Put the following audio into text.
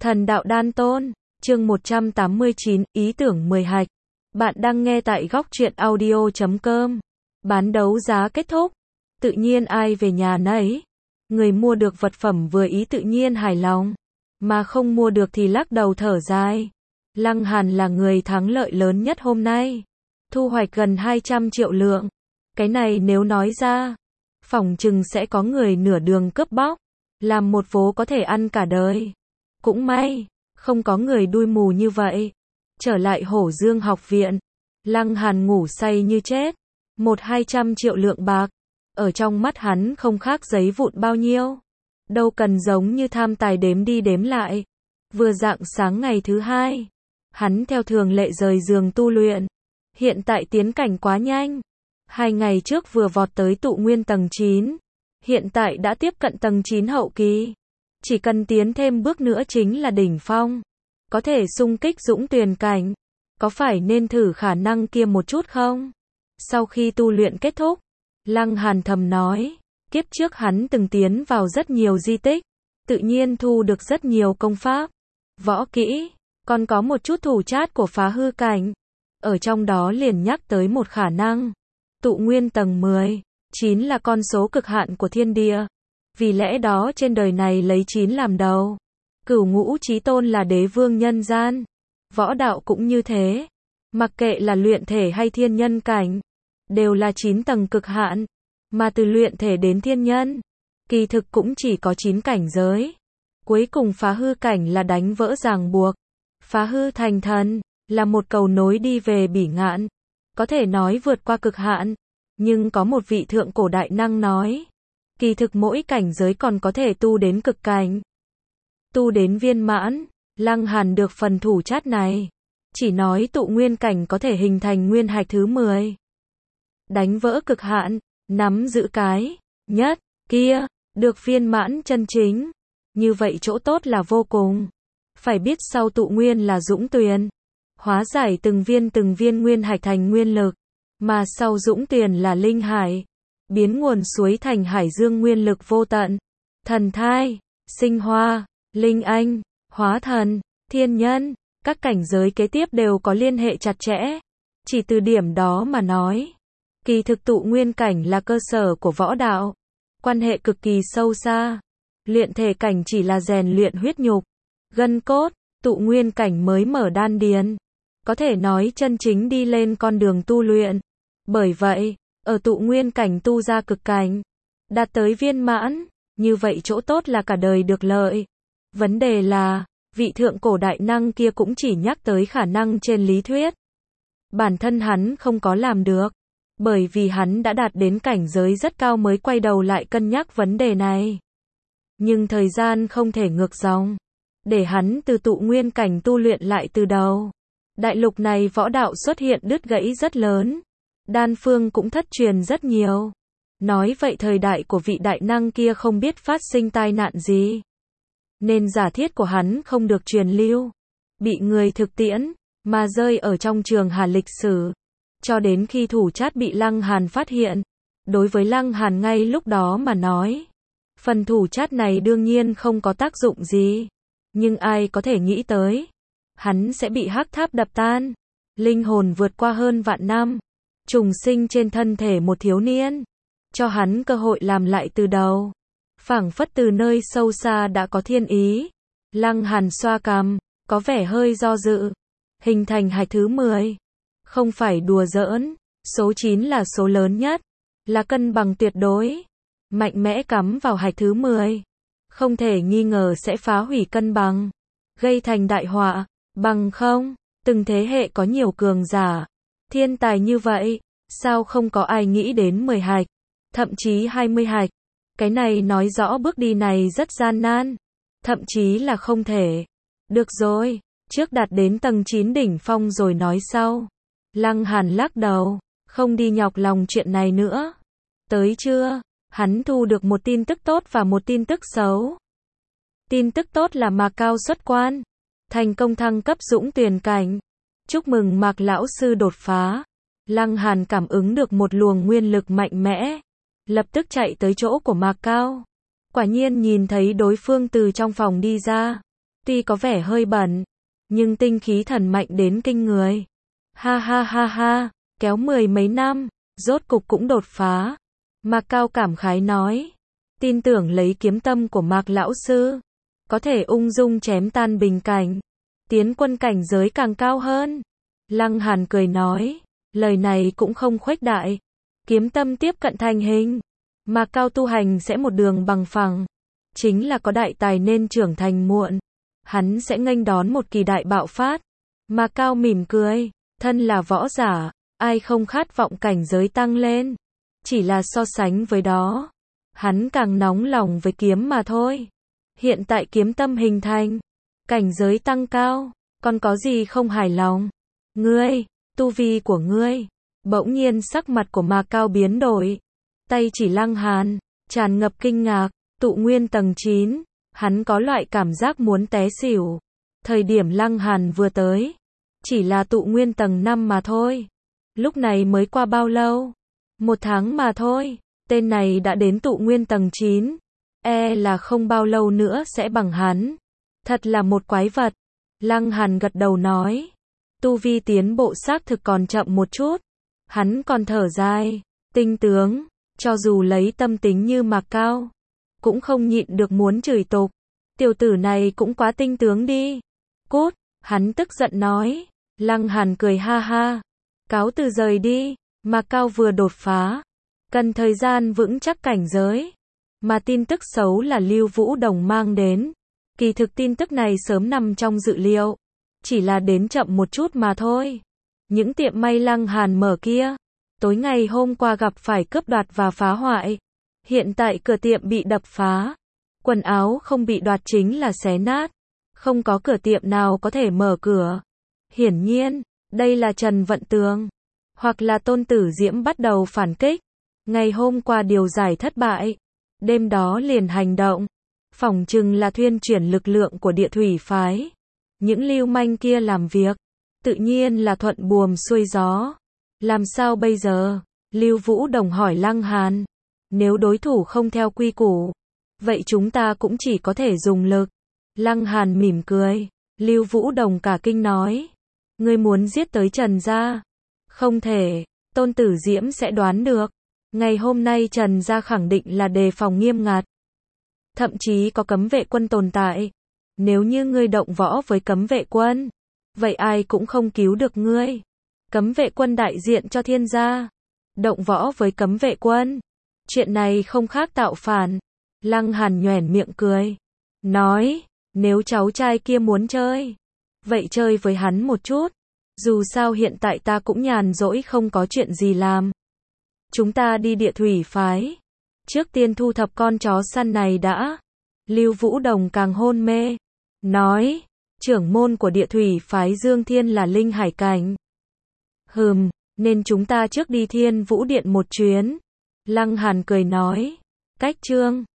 Thần đạo đan tôn, chương 189, ý tưởng 10 hạch. Bạn đang nghe tại góc truyện audio.com. Bán đấu giá kết thúc. Tự nhiên ai về nhà nấy. Người mua được vật phẩm vừa ý tự nhiên hài lòng. Mà không mua được thì lắc đầu thở dài. Lăng Hàn là người thắng lợi lớn nhất hôm nay. Thu hoạch gần 200 triệu lượng. Cái này nếu nói ra, phỏng chừng sẽ có người nửa đường cướp bóc. Làm một vố có thể ăn cả đời. Cũng may, không có người đuôi mù như vậy. Trở lại Hổ Dương học viện, Lăng Hàn ngủ say như chết. 100-200 triệu lượng bạc, ở trong mắt hắn không khác giấy vụn bao nhiêu. Đâu cần giống như tham tài đếm đi đếm lại. Vừa rạng sáng ngày thứ hai, hắn theo thường lệ rời giường tu luyện. Hiện tại tiến cảnh quá nhanh. 2 ngày trước vừa vọt tới tụ nguyên tầng 9. Hiện tại đã tiếp cận tầng 9 hậu kỳ. Chỉ cần tiến thêm bước nữa chính là đỉnh phong. Có thể xung kích dũng tuyền cảnh. Có phải nên thử khả năng kia một chút không? Sau khi tu luyện kết thúc, Lăng Hàn thầm nói, kiếp trước hắn từng tiến vào rất nhiều di tích, tự nhiên thu được rất nhiều công pháp, võ kỹ, còn có một chút thủ chát của phá hư cảnh. Ở trong đó liền nhắc tới một khả năng. Tụ nguyên tầng 10, 9 là con số cực hạn của thiên địa. Vì lẽ đó trên đời này lấy 9 làm đầu. Cửu ngũ chí tôn là đế vương nhân gian. Võ đạo cũng như thế. Mặc kệ là luyện thể hay thiên nhân cảnh, đều là 9 tầng cực hạn. Mà từ luyện thể đến thiên nhân, kỳ thực cũng chỉ có 9 cảnh giới. Cuối cùng phá hư cảnh là đánh vỡ ràng buộc. Phá hư thành thần, là một cầu nối đi về bỉ ngạn. Có thể nói vượt qua cực hạn. Nhưng có một vị thượng cổ đại năng nói, kỳ thực mỗi cảnh giới còn có thể tu đến cực cảnh. Tu đến viên mãn, Lăng Hàn được phần thủ chát này. Chỉ nói tụ nguyên cảnh có thể hình thành nguyên hạch thứ 10. Đánh vỡ cực hạn, nắm giữ cái nhất kia, được viên mãn chân chính. Như vậy chỗ tốt là vô cùng. Phải biết sau tụ nguyên là dũng tuyền. Hóa giải từng viên nguyên hạch thành nguyên lực. Mà sau dũng tuyền là linh hải. Biến nguồn suối thành hải dương nguyên lực vô tận. Thần thai, sinh hoa, linh anh, hóa thần, thiên nhân, các cảnh giới kế tiếp đều có liên hệ chặt chẽ. Chỉ từ điểm đó mà nói, kỳ thực tụ nguyên cảnh là cơ sở của võ đạo. Quan hệ cực kỳ sâu xa. Luyện thể cảnh chỉ là rèn luyện huyết nhục, gân cốt, tụ nguyên cảnh mới mở đan điền. Có thể nói chân chính đi lên con đường tu luyện. Bởi vậy, ở tụ nguyên cảnh tu ra cực cảnh, đạt tới viên mãn, như vậy chỗ tốt là cả đời được lợi. Vấn đề là, vị thượng cổ đại năng kia cũng chỉ nhắc tới khả năng trên lý thuyết. Bản thân hắn không có làm được, bởi vì hắn đã đạt đến cảnh giới rất cao mới quay đầu lại cân nhắc vấn đề này. Nhưng thời gian không thể ngược dòng, để hắn từ tụ nguyên cảnh tu luyện lại từ đầu. Đại lục này võ đạo xuất hiện đứt gãy rất lớn. Đan phương cũng thất truyền rất nhiều. Nói vậy thời đại của vị đại năng kia không biết phát sinh tai nạn gì. Nên giả thiết của hắn không được truyền lưu. Bị người thực tiễn, mà rơi ở trong trường hà lịch sử. Cho đến khi thủ chát bị Lăng Hàn phát hiện. Đối với Lăng Hàn ngay lúc đó mà nói, phần thủ chát này đương nhiên không có tác dụng gì. Nhưng ai có thể nghĩ tới, hắn sẽ bị hắc tháp đập tan. Linh hồn vượt qua hơn vạn năm, trùng sinh trên thân thể một thiếu niên, cho hắn cơ hội làm lại từ đầu. Phảng phất từ nơi sâu xa đã có thiên ý. Lăng Hàn xoa cằm, có vẻ hơi do dự. Hình thành hạch thứ 10. Không phải đùa giỡn, số 9 là số lớn nhất, là cân bằng tuyệt đối. Mạnh mẽ cắm vào hạch thứ 10. Không thể nghi ngờ sẽ phá hủy cân bằng, gây thành đại họa. Bằng không, từng thế hệ có nhiều cường giả, thiên tài như vậy, sao không có ai nghĩ đến 10 hạch, thậm chí 20 hạch. Cái này nói rõ bước đi này rất gian nan, thậm chí là không thể. Được rồi, trước đạt đến tầng 9 đỉnh phong rồi nói sau. Lăng Hàn lắc đầu, không đi nhọc lòng chuyện này nữa. Tới trưa, hắn thu được một tin tức tốt và một tin tức xấu. Tin tức tốt là Mạc Cao xuất quan, thành công thăng cấp dũng tuyền cảnh. Chúc mừng Mạc lão sư đột phá. Lăng Hàn cảm ứng được một luồng nguyên lực mạnh mẽ, lập tức chạy tới chỗ của Mạc Cao. Quả nhiên nhìn thấy đối phương từ trong phòng đi ra. Tuy có vẻ hơi bẩn, nhưng tinh khí thần mạnh đến kinh người. Ha ha ha ha, kéo 10 mấy năm, rốt cục cũng đột phá. Mạc Cao cảm khái nói. Tin tưởng lấy kiếm tâm của Mạc lão sư, có thể ung dung chém tan bình cảnh, tiến quân cảnh giới càng cao hơn. Lăng Hàn cười nói, lời này cũng không khuếch đại. Kiếm tâm tiếp cận thành hình, Mạc Cao tu hành sẽ một đường bằng phẳng. Chính là có đại tài nên trưởng thành muộn. Hắn sẽ nghênh đón một kỳ đại bạo phát. Mạc Cao mỉm cười, thân là võ giả, ai không khát vọng cảnh giới tăng lên. Chỉ là so sánh với đó, hắn càng nóng lòng với kiếm mà thôi. Hiện tại kiếm tâm hình thành, cảnh giới tăng cao, còn có gì không hài lòng? Ngươi, tu vi của ngươi. Bỗng nhiên sắc mặt của Mạc Cao biến đổi. Tay chỉ Lăng Hàn, tràn ngập kinh ngạc, tụ nguyên tầng 9. Hắn có loại cảm giác muốn té xỉu. Thời điểm Lăng Hàn vừa tới, chỉ là tụ nguyên tầng 5 mà thôi. Lúc này mới qua bao lâu? 1 tháng mà thôi. Tên này đã đến tụ nguyên tầng 9. Là không bao lâu nữa sẽ bằng hắn. Thật là một quái vật. Lăng Hàn gật đầu nói. Tu vi tiến bộ xác thực còn chậm một chút. Hắn còn thở dài. Tinh tướng, cho dù lấy tâm tính như Mạc Cao, cũng không nhịn được muốn chửi tục. Tiểu tử này cũng quá tinh tướng đi. Cút, hắn tức giận nói. Lăng Hàn cười ha ha. Cáo từ rời đi. Mạc Cao vừa đột phá, cần thời gian vững chắc cảnh giới. Mà tin tức xấu là Lưu Vũ Đồng mang đến. Kỳ thực tin tức này sớm nằm trong dự liệu. Chỉ là đến chậm một chút mà thôi. Những tiệm may Lăng Hàn mở kia, tối ngày hôm qua gặp phải cướp đoạt và phá hoại. Hiện tại cửa tiệm bị đập phá. Quần áo không bị đoạt chính là xé nát. Không có cửa tiệm nào có thể mở cửa. Hiển nhiên, đây là Trần Vận Tường. Hoặc là Tôn Tử Diễm bắt đầu phản kích. Ngày hôm qua điều giải thất bại. Đêm đó liền hành động. Phỏng chừng là thuyên chuyển lực lượng của địa thủy phái. Những lưu manh kia làm việc, tự nhiên là thuận buồm xuôi gió. Làm sao bây giờ? Lưu Vũ Đồng hỏi Lăng Hàn. Nếu đối thủ không theo quy củ, vậy chúng ta cũng chỉ có thể dùng lực. Lăng Hàn mỉm cười. Lưu Vũ Đồng cả kinh nói. Ngươi muốn giết tới Trần gia? Không thể, Tôn Tử Diễm sẽ đoán được. Ngày hôm nay Trần gia khẳng định là đề phòng nghiêm ngặt. Thậm chí có cấm vệ quân tồn tại. Nếu như ngươi động võ với cấm vệ quân, vậy ai cũng không cứu được ngươi. Cấm vệ quân đại diện cho thiên gia. Động võ với cấm vệ quân. Chuyện này không khác tạo phản. Lăng Hàn nhoẻn miệng cười. Nói, nếu cháu trai kia muốn chơi, vậy chơi với hắn một chút. Dù sao hiện tại ta cũng nhàn rỗi không có chuyện gì làm. Chúng ta đi địa thủy phái. Trước tiên thu thập con chó săn này đã. Lưu Vũ Đồng càng hôn mê. Nói, trưởng môn của địa thủy phái Dương Thiên là Linh Hải Cảnh. Nên chúng ta trước đi Thiên Vũ Điện một chuyến. Lăng Hàn cười nói. Cách chương